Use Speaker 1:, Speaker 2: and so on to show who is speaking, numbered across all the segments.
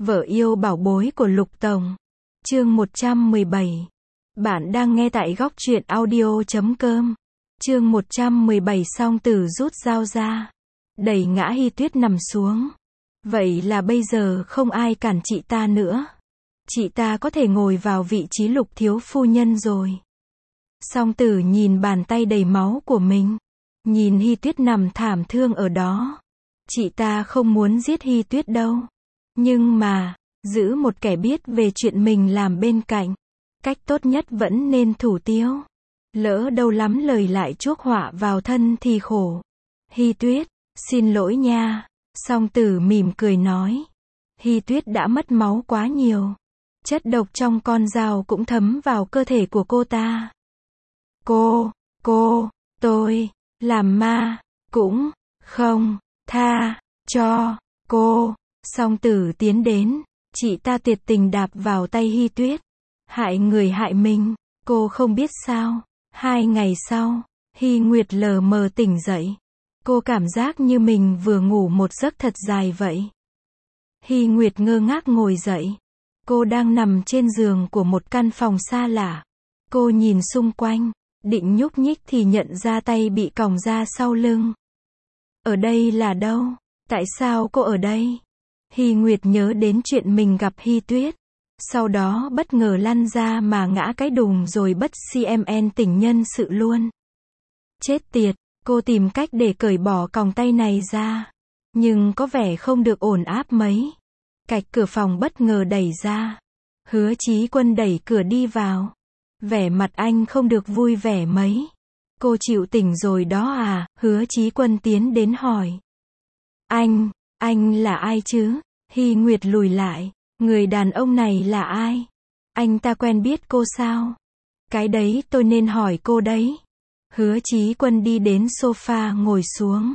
Speaker 1: Vợ yêu bảo bối của Lục Tổng. Chương 117. Bạn đang nghe tại góc truyện audio.com. Chương 117. Song Tử rút dao ra, đẩy ngã Hy Tuyết nằm xuống. Vậy là bây giờ không ai cản chị ta nữa. Chị ta có thể ngồi vào vị trí Lục thiếu phu nhân rồi. Song Tử nhìn bàn tay đầy máu của mình, nhìn Hy Tuyết nằm thảm thương ở đó. Chị ta không muốn giết Hy Tuyết đâu. Nhưng mà, giữ một kẻ biết về chuyện mình làm bên cạnh, cách tốt nhất vẫn nên thủ tiêu. Lỡ đâu lắm lời lại chuốc họa vào thân thì khổ. Hy Tuyết, xin lỗi nha. Song Tử mỉm cười nói. Hy Tuyết đã mất máu quá nhiều. Chất độc trong con dao cũng thấm vào cơ thể của cô ta. Tôi, làm ma, cũng không tha cho cô. Song Tử tiến đến, chị ta tuyệt tình đạp vào tay Hy Tuyết. Hại người hại mình, cô không biết sao. 2 ngày sau, Hy Nguyệt lờ mờ tỉnh dậy. Cô cảm giác như mình vừa ngủ một giấc thật dài vậy. Hy Nguyệt ngơ ngác ngồi dậy. Cô đang nằm trên giường của một căn phòng xa lạ. Cô nhìn xung quanh, định nhúc nhích thì nhận ra tay bị còng ra sau lưng. Ở đây là đâu? Tại sao cô ở đây? Hy Nguyệt nhớ đến chuyện mình gặp Hy Tuyết. Sau đó bất ngờ lăn ra mà ngã cái đùng rồi bất cmn tỉnh nhân sự luôn. Chết tiệt, cô tìm cách để cởi bỏ còng tay này ra. Nhưng có vẻ không được ổn áp mấy. Cạch cửa phòng bất ngờ đẩy ra. Hứa Chí Quân đẩy cửa đi vào. Vẻ mặt anh không được vui vẻ mấy. Cô chịu tỉnh rồi đó à? Hứa Chí Quân tiến đến hỏi. Anh là ai chứ? Hy Nguyệt lùi lại. Người đàn ông này là ai? Anh ta quen biết cô sao? Cái đấy tôi nên hỏi cô đấy. Hứa Chí Quân đi đến sofa ngồi xuống.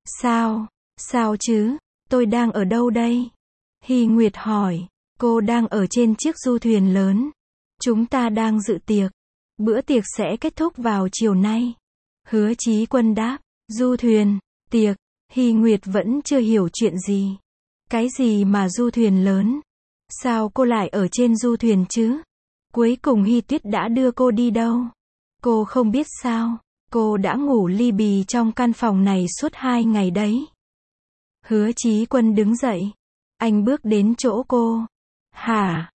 Speaker 1: Sao chứ? Tôi đang ở đâu đây? Hy Nguyệt hỏi. Cô đang ở trên chiếc du thuyền lớn. Chúng ta đang dự tiệc. Bữa tiệc sẽ kết thúc vào chiều nay. Hứa Chí Quân đáp. Du thuyền, tiệc. Hy Nguyệt vẫn chưa hiểu chuyện gì. Cái gì mà du thuyền lớn? Sao cô lại ở trên du thuyền chứ? Cuối cùng Hy Tuyết đã đưa cô đi đâu? Cô không biết sao? Cô đã ngủ li bì trong căn phòng này suốt 2 ngày đấy. Hứa Chí Quân đứng dậy. Anh bước đến chỗ cô. Hả?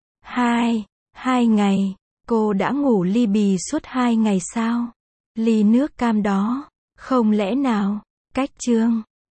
Speaker 1: 2 ngày? Cô đã ngủ li bì suốt 2 ngày sao? Ly nước cam đó. Không lẽ nào? Cách chương.